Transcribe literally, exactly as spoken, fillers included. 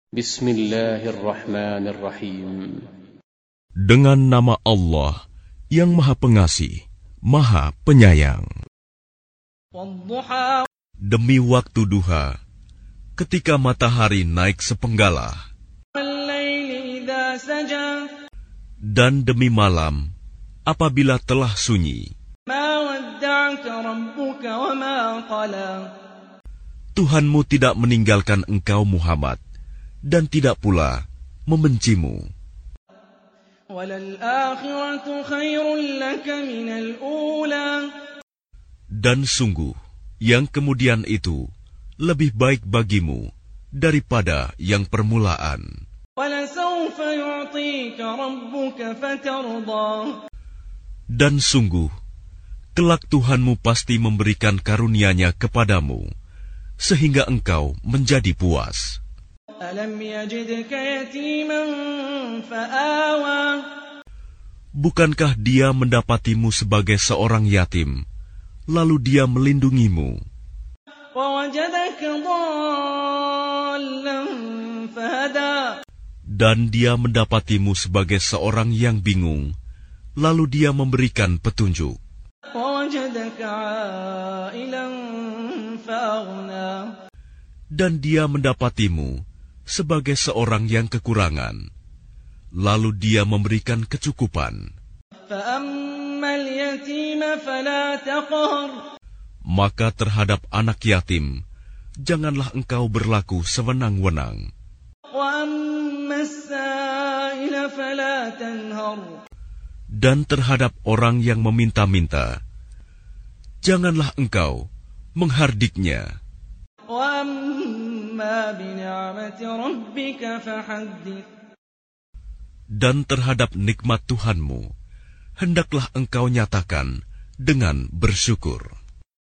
Bismillahirrahmanirrahim. Dengan nama Allah yang Maha Pengasih, Maha Penyayang. Demi waktu duha, ketika matahari naik sepenggalah, dan demi malam apabila telah sunyi. Tuhanmu tidak meninggalkan engkau Muhammad, dan tidak pula membencimu. Dan sungguh, yang kemudian itu lebih baik bagimu daripada yang permulaan. Dan sungguh, kelak Tuhanmu pasti memberikan karunia-Nya kepadamu, sehingga engkau menjadi puas. Bukankah Dia mendapatimu sebagai seorang yatim, lalu Dia melindungimu? Dan Dia mendapatimu sebagai seorang yang bingung, lalu Dia memberikan petunjuk. Dan Dia mendapatimu sebagai seorang yang kekurangan, lalu Dia memberikan kecukupan. Maka terhadap anak yatim, janganlah engkau berlaku sewenang-wenang. Dan terhadap orang yang meminta-minta, janganlah engkau menghardiknya. Dan terhadap nikmat Tuhanmu, hendaklah engkau nyatakan dengan bersyukur.